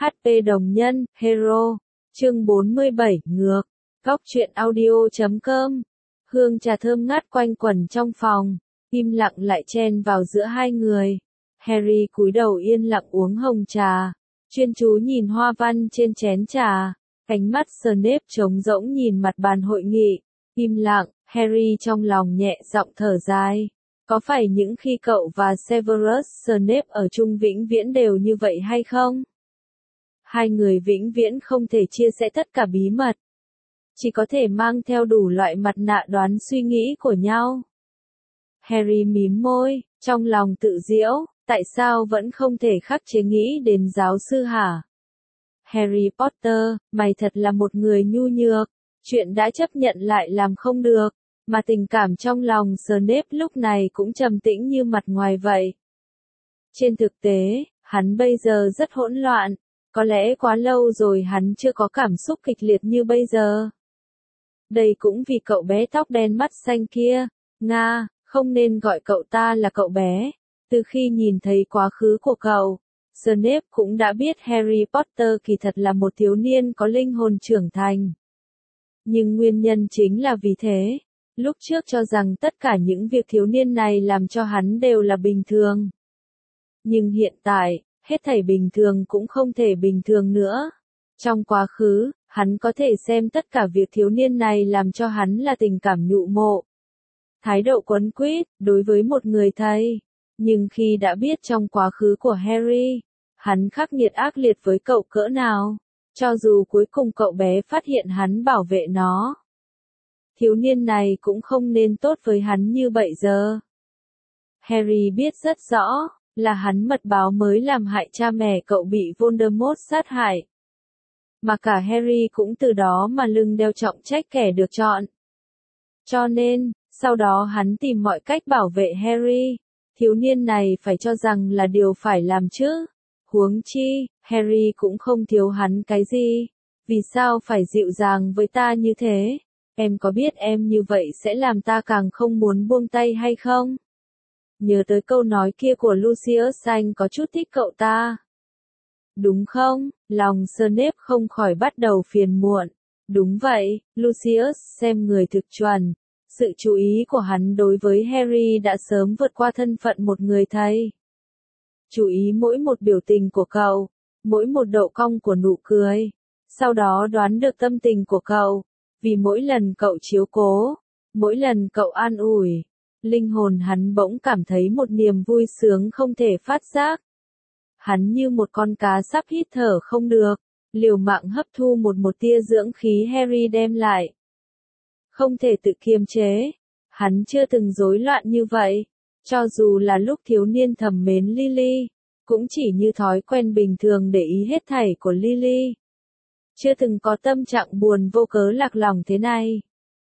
HP đồng nhân, Hero. Chương 47, ngược. Góc truyện audio.com. Hương trà thơm ngát quanh quẩn trong phòng, im lặng lại chen vào giữa hai người. Harry cúi đầu yên lặng uống hồng trà, chuyên chú nhìn hoa văn trên chén trà. Ánh mắt Snape trống rỗng nhìn mặt bàn hội nghị. Im lặng, Harry trong lòng nhẹ giọng thở dài. Có phải những khi cậu và Severus Snape ở chung vĩnh viễn đều như vậy hay không? Hai người vĩnh viễn không thể chia sẻ tất cả bí mật. Chỉ có thể mang theo đủ loại mặt nạ đoán suy nghĩ của nhau. Harry mím môi, trong lòng tự giễu, tại sao vẫn không thể khắc chế nghĩ đến giáo sư hả? Harry Potter, mày thật là một người nhu nhược, chuyện đã chấp nhận lại làm không được, mà tình cảm trong lòng Snape lúc này cũng trầm tĩnh như mặt ngoài vậy. Trên thực tế, hắn bây giờ rất hỗn loạn, có lẽ quá lâu rồi hắn chưa có cảm xúc kịch liệt như bây giờ. Đây cũng vì cậu bé tóc đen mắt xanh kia, Nga, không nên gọi cậu ta là cậu bé. Từ khi nhìn thấy quá khứ của cậu, Snape cũng đã biết Harry Potter kỳ thật là một thiếu niên có linh hồn trưởng thành. Nhưng nguyên nhân chính là vì thế, lúc trước cho rằng tất cả những việc thiếu niên này làm cho hắn đều là bình thường. Nhưng hiện tại, hết thảy bình thường cũng không thể bình thường nữa. Trong quá khứ, hắn có thể xem tất cả việc thiếu niên này làm cho hắn là tình cảm nhụ mộ. Thái độ quấn quýt, đối với một người thầy. Nhưng khi đã biết trong quá khứ của Harry, hắn khắc nghiệt ác liệt với cậu cỡ nào, cho dù cuối cùng cậu bé phát hiện hắn bảo vệ nó. Thiếu niên này cũng không nên tốt với hắn như vậy giờ. Harry biết rất rõ, là hắn mật báo mới làm hại cha mẹ cậu bị Voldemort sát hại. Mà cả Harry cũng từ đó mà lưng đeo trọng trách kẻ được chọn. Cho nên, sau đó hắn tìm mọi cách bảo vệ Harry. Thiếu niên này phải cho rằng là điều phải làm chứ. Huống chi, Harry cũng không thiếu hắn cái gì. Vì sao phải dịu dàng với ta như thế? Em có biết em như vậy sẽ làm ta càng không muốn buông tay hay không? Nhớ tới câu nói kia của Lucius, anh có chút thích cậu ta. Đúng không? Lòng Snape không khỏi bắt đầu phiền muộn. Đúng vậy, Lucius xem người thực chuẩn. Sự chú ý của hắn đối với Harry đã sớm vượt qua thân phận một người thầy. Chú ý mỗi một biểu tình của cậu, mỗi một độ cong của nụ cười. Sau đó đoán được tâm tình của cậu. Vì mỗi lần cậu chiếu cố, mỗi lần cậu an ủi, linh hồn hắn bỗng cảm thấy một niềm vui sướng không thể phát giác. Hắn như một con cá sắp hít thở không được, liều mạng hấp thu một tia dưỡng khí Harry đem lại. Không thể tự kiềm chế, hắn chưa từng rối loạn như vậy, cho dù là lúc thiếu niên thầm mến Lily, cũng chỉ như thói quen bình thường để ý hết thảy của Lily. Chưa từng có tâm trạng buồn vô cớ lạc lòng thế này.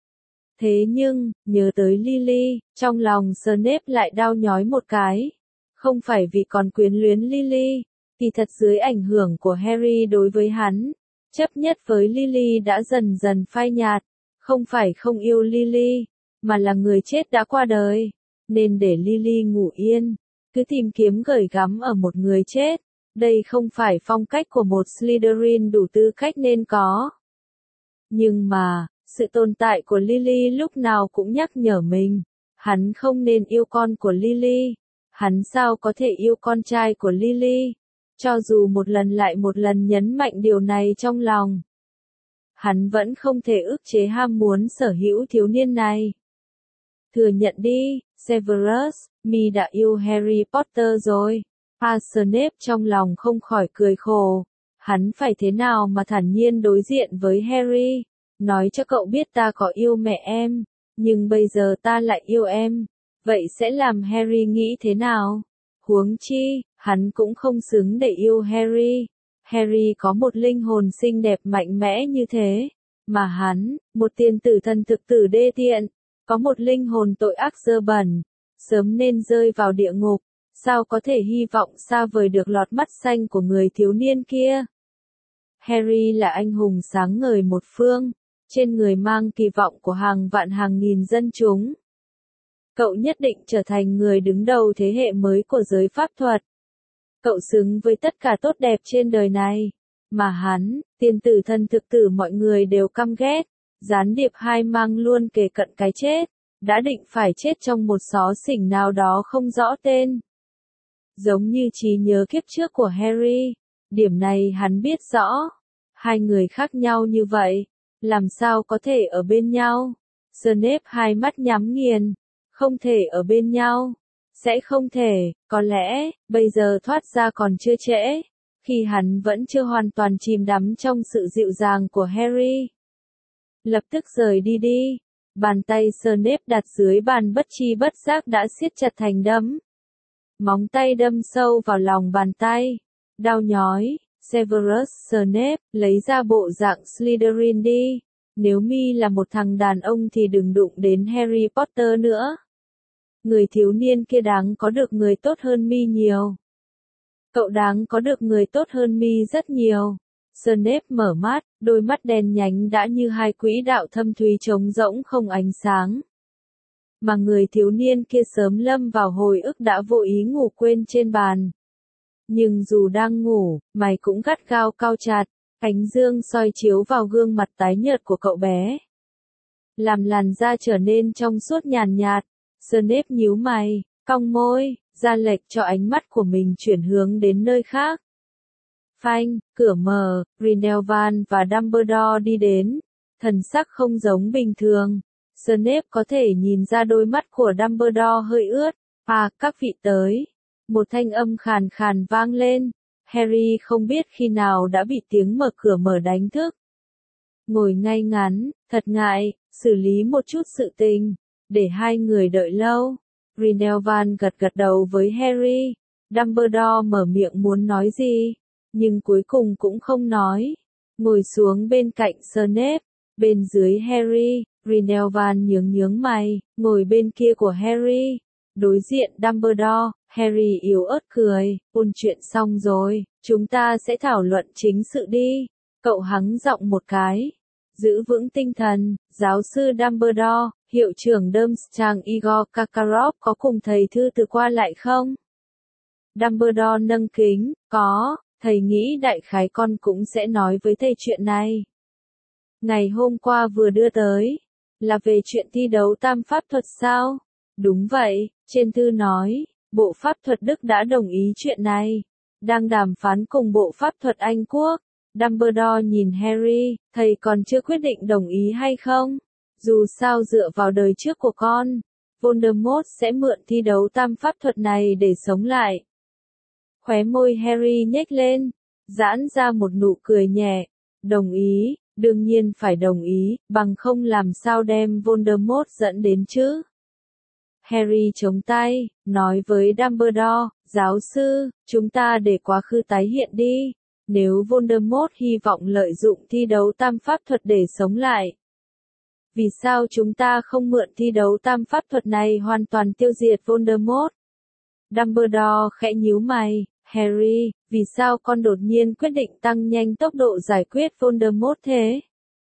Thế nhưng, nhớ tới Lily, trong lòng Snape lại đau nhói một cái. Không phải vì còn quyến luyến Lily, thì thật dưới ảnh hưởng của Harry đối với hắn, chấp nhất với Lily đã dần dần phai nhạt. Không phải không yêu Lily, mà là người chết đã qua đời, nên để Lily ngủ yên, cứ tìm kiếm gửi gắm ở một người chết. Đây không phải phong cách của một Slytherin đủ tư cách nên có. Nhưng mà, sự tồn tại của Lily lúc nào cũng nhắc nhở mình, hắn không nên yêu con của Lily. Hắn sao có thể yêu con trai của Lily? Cho dù một lần lại một lần nhấn mạnh điều này trong lòng, hắn vẫn không thể ức chế ham muốn sở hữu thiếu niên này. Thừa nhận đi, Severus, mi đã yêu Harry Potter rồi. Snape trong lòng không khỏi cười khổ. Hắn phải thế nào mà thản nhiên đối diện với Harry? Nói cho cậu biết ta có yêu mẹ em, nhưng bây giờ ta lại yêu em. Vậy sẽ làm Harry nghĩ thế nào? Huống chi, hắn cũng không xứng để yêu Harry. Harry có một linh hồn xinh đẹp mạnh mẽ như thế. Mà hắn, một tiên tử thần thực tử đê tiện, có một linh hồn tội ác dơ bẩn, sớm nên rơi vào địa ngục. Sao có thể hy vọng xa vời được lọt mắt xanh của người thiếu niên kia? Harry là anh hùng sáng ngời một phương, trên người mang kỳ vọng của hàng vạn hàng nghìn dân chúng. Cậu nhất định trở thành người đứng đầu thế hệ mới của giới pháp thuật. Cậu xứng với tất cả tốt đẹp trên đời này. Mà hắn, tiên tử thân thực tử mọi người đều căm ghét, gián điệp hai mang luôn kề cận cái chết, đã định phải chết trong một xó xỉnh nào đó không rõ tên. Giống như trí nhớ kiếp trước của Harry, điểm này hắn biết rõ. Hai người khác nhau như vậy, làm sao có thể ở bên nhau? Snape hai mắt nhắm nghiền, không thể ở bên nhau. Sẽ không thể, có lẽ, bây giờ thoát ra còn chưa trễ, khi hắn vẫn chưa hoàn toàn chìm đắm trong sự dịu dàng của Harry. Lập tức rời đi đi. Bàn tay Snape đặt dưới bàn bất chi bất giác đã siết chặt thành đấm. Móng tay đâm sâu vào lòng bàn tay. Đau nhói. Severus Snape, lấy ra bộ dạng Slytherin đi. Nếu mi là một thằng đàn ông thì đừng đụng đến Harry Potter nữa. Người thiếu niên kia đáng có được người tốt hơn mi nhiều. Cậu đáng có được người tốt hơn mi rất nhiều. Snape mở mắt, đôi mắt đen nhánh đã như hai quỹ đạo thâm thúy trống rỗng không ánh sáng. Mà người thiếu niên kia sớm lâm vào hồi ức đã vô ý ngủ quên trên bàn. Nhưng dù đang ngủ, mày cũng gắt gao cau chặt, ánh dương soi chiếu vào gương mặt tái nhợt của cậu bé. Làm làn da trở nên trong suốt nhàn nhạt, Snape nhíu mày, cong môi, ra lệnh cho ánh mắt của mình chuyển hướng đến nơi khác. Phanh, cửa mở, Grindelwald và Dumbledore đi đến, thần sắc không giống bình thường. Snape có thể nhìn ra đôi mắt của Dumbledore hơi ướt. À, các vị tới. Một thanh âm khàn khàn vang lên. Harry không biết khi nào đã bị tiếng mở cửa mở đánh thức. Ngồi ngay ngắn, thật ngại, xử lý một chút sự tình, để hai người đợi lâu. Grindelwald gật gật đầu với Harry. Dumbledore mở miệng muốn nói gì, nhưng cuối cùng cũng không nói. Ngồi xuống bên cạnh Snape, bên dưới Harry, Grindelwald nhướng mày, ngồi bên kia của Harry, đối diện Dumbledore. Harry yếu ớt cười, ôn chuyện xong rồi, chúng ta sẽ thảo luận chính sự đi. Cậu hắng giọng một cái. Giữ vững tinh thần, giáo sư Dumbledore, hiệu trưởng Durmstrang Igor Karkaroff có cùng thầy thư từ qua lại không? Dumbledore nâng kính, có, thầy nghĩ đại khái con cũng sẽ nói với thầy chuyện này. Ngày hôm qua vừa đưa tới, là về chuyện thi đấu tam pháp thuật sao? Đúng vậy, trên thư nói, bộ pháp thuật Đức đã đồng ý chuyện này, đang đàm phán cùng bộ pháp thuật Anh Quốc. Dumbledore nhìn Harry, thầy còn chưa quyết định đồng ý hay không? Dù sao dựa vào đời trước của con, Voldemort sẽ mượn thi đấu tam pháp thuật này để sống lại. Khóe môi Harry nhếch lên, giãn ra một nụ cười nhẹ. Đồng ý, đương nhiên phải đồng ý, bằng không làm sao đem Voldemort dẫn đến chứ. Harry chống tay, nói với Dumbledore, giáo sư, chúng ta để quá khứ tái hiện đi. Nếu Voldemort hy vọng lợi dụng thi đấu tam pháp thuật để sống lại, vì sao chúng ta không mượn thi đấu tam pháp thuật này hoàn toàn tiêu diệt Voldemort? Dumbledore khẽ nhíu mày, Harry, vì sao con đột nhiên quyết định tăng nhanh tốc độ giải quyết Voldemort thế?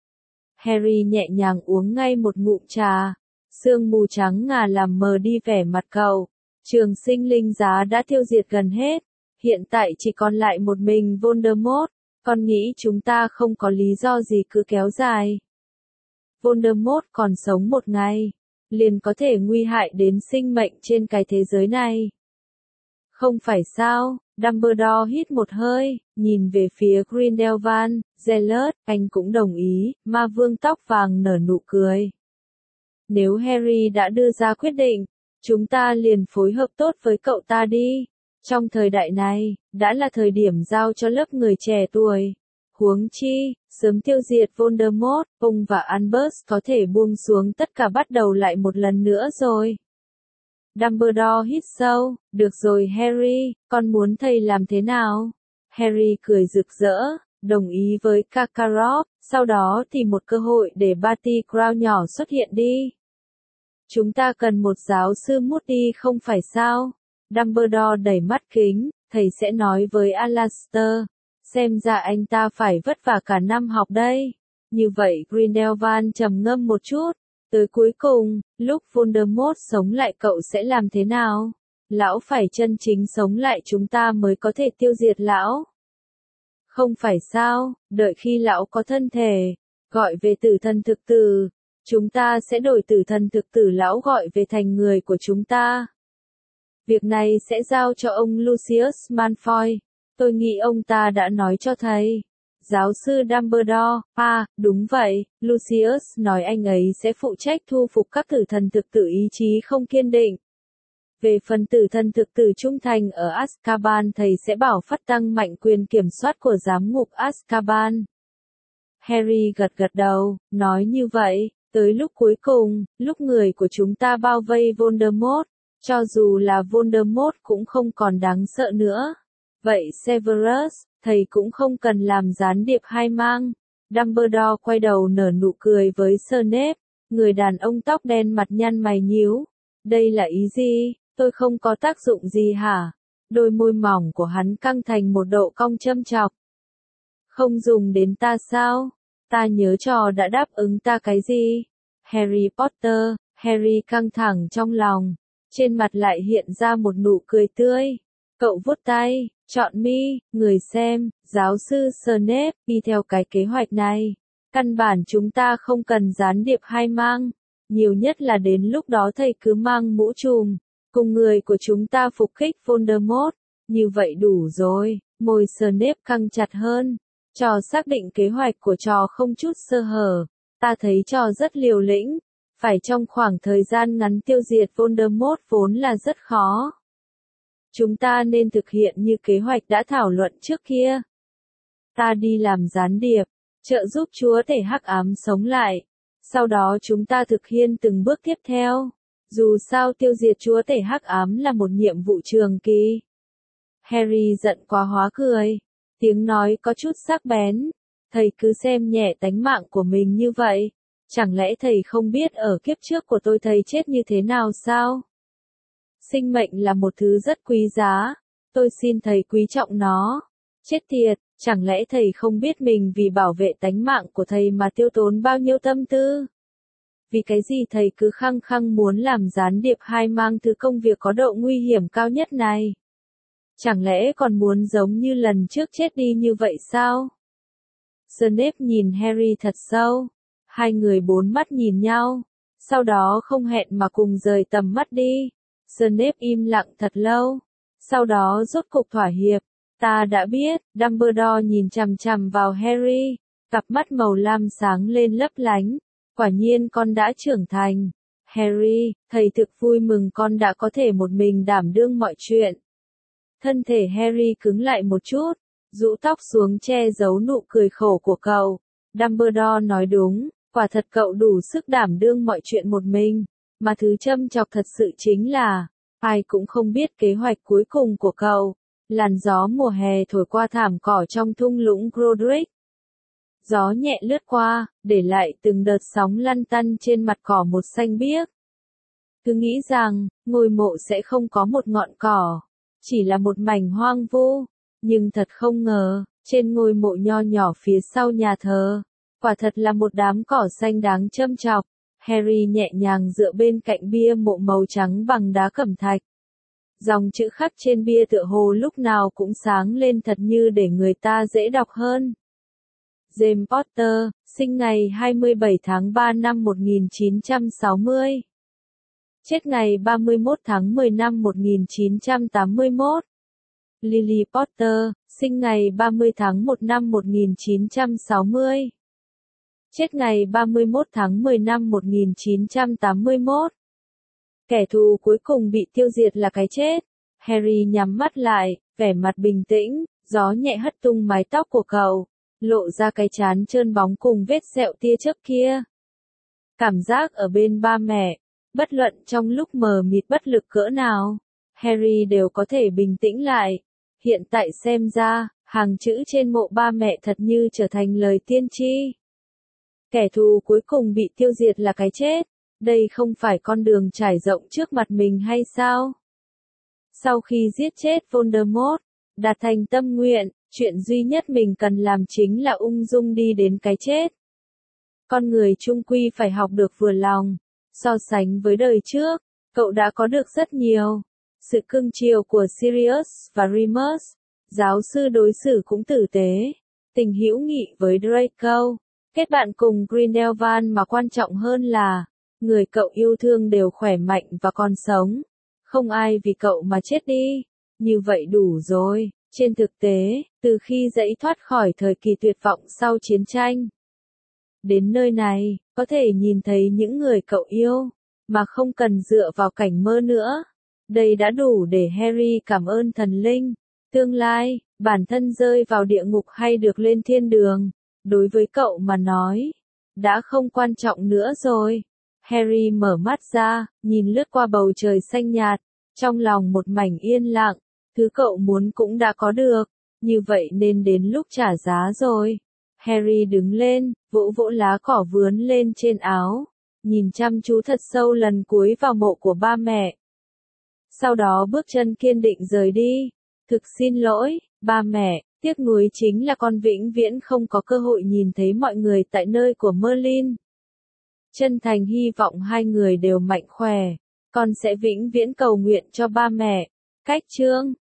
Harry nhẹ nhàng uống ngay một ngụm trà, sương mù trắng ngà làm mờ đi vẻ mặt cậu. Trường sinh linh giá đã tiêu diệt gần hết, hiện tại chỉ còn lại một mình Voldemort, con nghĩ chúng ta không có lý do gì cứ kéo dài. Voldemort còn sống một ngày, liền có thể nguy hại đến sinh mệnh trên cái thế giới này. Không phải sao? Dumbledore hít một hơi, nhìn về phía Grindelwald, Zealot, anh cũng đồng ý, ma vương tóc vàng nở nụ cười. Nếu Harry đã đưa ra quyết định, chúng ta liền phối hợp tốt với cậu ta đi. Trong thời đại này, đã là thời điểm giao cho lớp người trẻ tuổi. Huống chi, sớm tiêu diệt Voldemort, ông và Albus có thể buông xuống tất cả bắt đầu lại một lần nữa rồi. Dumbledore hít sâu, được rồi Harry, con muốn thầy làm thế nào? Harry cười rực rỡ, đồng ý với Karkaroff, sau đó tìm một cơ hội để Barty Crouch nhỏ xuất hiện đi. Chúng ta cần một giáo sư Moody không phải sao? Dumbledore đẩy mắt kính, thầy sẽ nói với Alastor, xem ra anh ta phải vất vả cả năm học đây. Như vậy Grindelwald trầm ngâm một chút, tới cuối cùng, lúc Voldemort sống lại cậu sẽ làm thế nào? Lão phải chân chính sống lại chúng ta mới có thể tiêu diệt lão. Không phải sao, đợi khi lão có thân thể, gọi về tử thần thực tử, chúng ta sẽ đổi tử thần thực tử lão gọi về thành người của chúng ta. Việc này sẽ giao cho ông Lucius Malfoy. Tôi nghĩ ông ta đã nói cho thầy. Giáo sư Dumbledore, đúng vậy, Lucius nói anh ấy sẽ phụ trách thu phục các tử thần thực tử ý chí không kiên định. Về phần tử thần thực tử trung thành ở Azkaban thầy sẽ bảo phát tăng mạnh quyền kiểm soát của giám ngục Azkaban. Harry gật gật đầu, nói như vậy, tới lúc cuối cùng, lúc người của chúng ta bao vây Voldemort, cho dù là Voldemort cũng không còn đáng sợ nữa. Vậy Severus, thầy cũng không cần làm gián điệp hai mang. Dumbledore quay đầu nở nụ cười với Snape, người đàn ông tóc đen mặt nhăn mày nhíu. Đây là ý gì? Tôi không có tác dụng gì hả? Đôi môi mỏng của hắn căng thành một độ cong châm chọc. Không dùng đến ta sao? Ta nhớ trò đã đáp ứng ta cái gì? Harry Potter, Harry căng thẳng trong lòng, trên mặt lại hiện ra một nụ cười tươi. Cậu vuốt tay, chọn mi, người xem, giáo sư Snape, đi theo cái kế hoạch này. Căn bản chúng ta không cần gián điệp hai mang, nhiều nhất là đến lúc đó thầy cứ mang mũ trùm, cùng người của chúng ta phục kích Voldemort, như vậy đủ rồi. Môi Snape căng chặt hơn, trò xác định kế hoạch của trò không chút sơ hở, ta thấy trò rất liều lĩnh, phải trong khoảng thời gian ngắn tiêu diệt Voldemort vốn là rất khó. Chúng ta nên thực hiện như kế hoạch đã thảo luận trước kia. Ta đi làm gián điệp, trợ giúp chúa tể hắc ám sống lại. Sau đó chúng ta thực hiện từng bước tiếp theo. Dù sao tiêu diệt chúa tể hắc ám là một nhiệm vụ trường kỳ. Harry giận quá hóa cười. Tiếng nói có chút sắc bén. Thầy cứ xem nhẹ tánh mạng của mình như vậy. Chẳng lẽ thầy không biết ở kiếp trước của tôi thầy chết như thế nào sao? Sinh mệnh là một thứ rất quý giá. Tôi xin thầy quý trọng nó. Chết tiệt, chẳng lẽ thầy không biết mình vì bảo vệ tánh mạng của thầy mà tiêu tốn bao nhiêu tâm tư? Vì cái gì thầy cứ khăng khăng muốn làm gián điệp hai mang thứ công việc có độ nguy hiểm cao nhất này? Chẳng lẽ còn muốn giống như lần trước chết đi như vậy sao? Snape nhìn Harry thật sâu. Hai người bốn mắt nhìn nhau. Sau đó không hẹn mà cùng rời tầm mắt đi. Snape im lặng thật lâu. Sau đó rốt cục thỏa hiệp. Ta đã biết, Dumbledore nhìn chằm chằm vào Harry. Cặp mắt màu lam sáng lên lấp lánh. Quả nhiên con đã trưởng thành. Harry, thầy thực vui mừng con đã có thể một mình đảm đương mọi chuyện. Thân thể Harry cứng lại một chút, rũ tóc xuống che giấu nụ cười khổ của cậu. Dumbledore nói đúng, quả thật cậu đủ sức đảm đương mọi chuyện một mình, mà thứ châm chọc thật sự chính là, ai cũng không biết kế hoạch cuối cùng của cậu. Làn gió mùa hè thổi qua thảm cỏ trong thung lũng Godric. Gió nhẹ lướt qua, để lại từng đợt sóng lăn tăn trên mặt cỏ một xanh biếc. Cứ nghĩ rằng, ngôi mộ sẽ không có một ngọn cỏ, chỉ là một mảnh hoang vu. Nhưng thật không ngờ, trên ngôi mộ nho nhỏ phía sau nhà thờ, quả thật là một đám cỏ xanh đáng châm chọc. Harry nhẹ nhàng dựa bên cạnh bia mộ màu trắng bằng đá cẩm thạch. Dòng chữ khắc trên bia tựa hồ lúc nào cũng sáng lên thật như để người ta dễ đọc hơn. James Potter, sinh ngày 27 tháng 3 năm 1960. Chết ngày 31 tháng 10 năm 1981. Lily Potter, sinh ngày 30 tháng 1 năm 1960. Chết ngày 31 tháng 10 năm 1981. Kẻ thù cuối cùng bị tiêu diệt là cái chết. Harry nhắm mắt lại, vẻ mặt bình tĩnh, gió nhẹ hất tung mái tóc của cậu, lộ ra cái trán trơn bóng cùng vết sẹo tia chớp kia. Cảm giác ở bên ba mẹ, bất luận trong lúc mờ mịt bất lực cỡ nào, Harry đều có thể bình tĩnh lại. Hiện tại xem ra, hàng chữ trên mộ ba mẹ thật như trở thành lời tiên tri. Kẻ thù cuối cùng bị tiêu diệt là cái chết. Đây không phải con đường trải rộng trước mặt mình hay sao? Sau khi giết chết Voldemort, đạt thành tâm nguyện, chuyện duy nhất mình cần làm chính là ung dung đi đến cái chết. Con người chung quy phải học được vừa lòng. So sánh với đời trước, cậu đã có được rất nhiều. Sự cưng chiều của Sirius và Remus, giáo sư đối xử cũng tử tế. tình hữu nghị với Draco, kết bạn cùng Grindelwald mà quan trọng hơn là, người cậu yêu thương đều khỏe mạnh và còn sống. Không ai vì cậu mà chết đi. Như vậy đủ rồi. Trên thực tế, từ khi dãy thoát khỏi thời kỳ tuyệt vọng sau chiến tranh, đến nơi này, có thể nhìn thấy những người cậu yêu, mà không cần dựa vào cảnh mơ nữa. Đây đã đủ để Harry cảm ơn thần linh. Tương lai, bản thân rơi vào địa ngục hay được lên thiên đường, đối với cậu mà nói, đã không quan trọng nữa rồi. Harry mở mắt ra, nhìn lướt qua bầu trời xanh nhạt, trong lòng một mảnh yên lặng, thứ cậu muốn cũng đã có được, như vậy nên đến lúc trả giá rồi. Harry đứng lên, vỗ vỗ lá cỏ vướn lên trên áo, nhìn chăm chú thật sâu lần cuối vào mộ của ba mẹ. Sau đó bước chân kiên định rời đi. Thực xin lỗi, ba mẹ, tiếc nuối chính là con vĩnh viễn không có cơ hội nhìn thấy mọi người tại nơi của Merlin. Chân thành hy vọng hai người đều mạnh khỏe, con sẽ vĩnh viễn cầu nguyện cho ba mẹ. Cách chương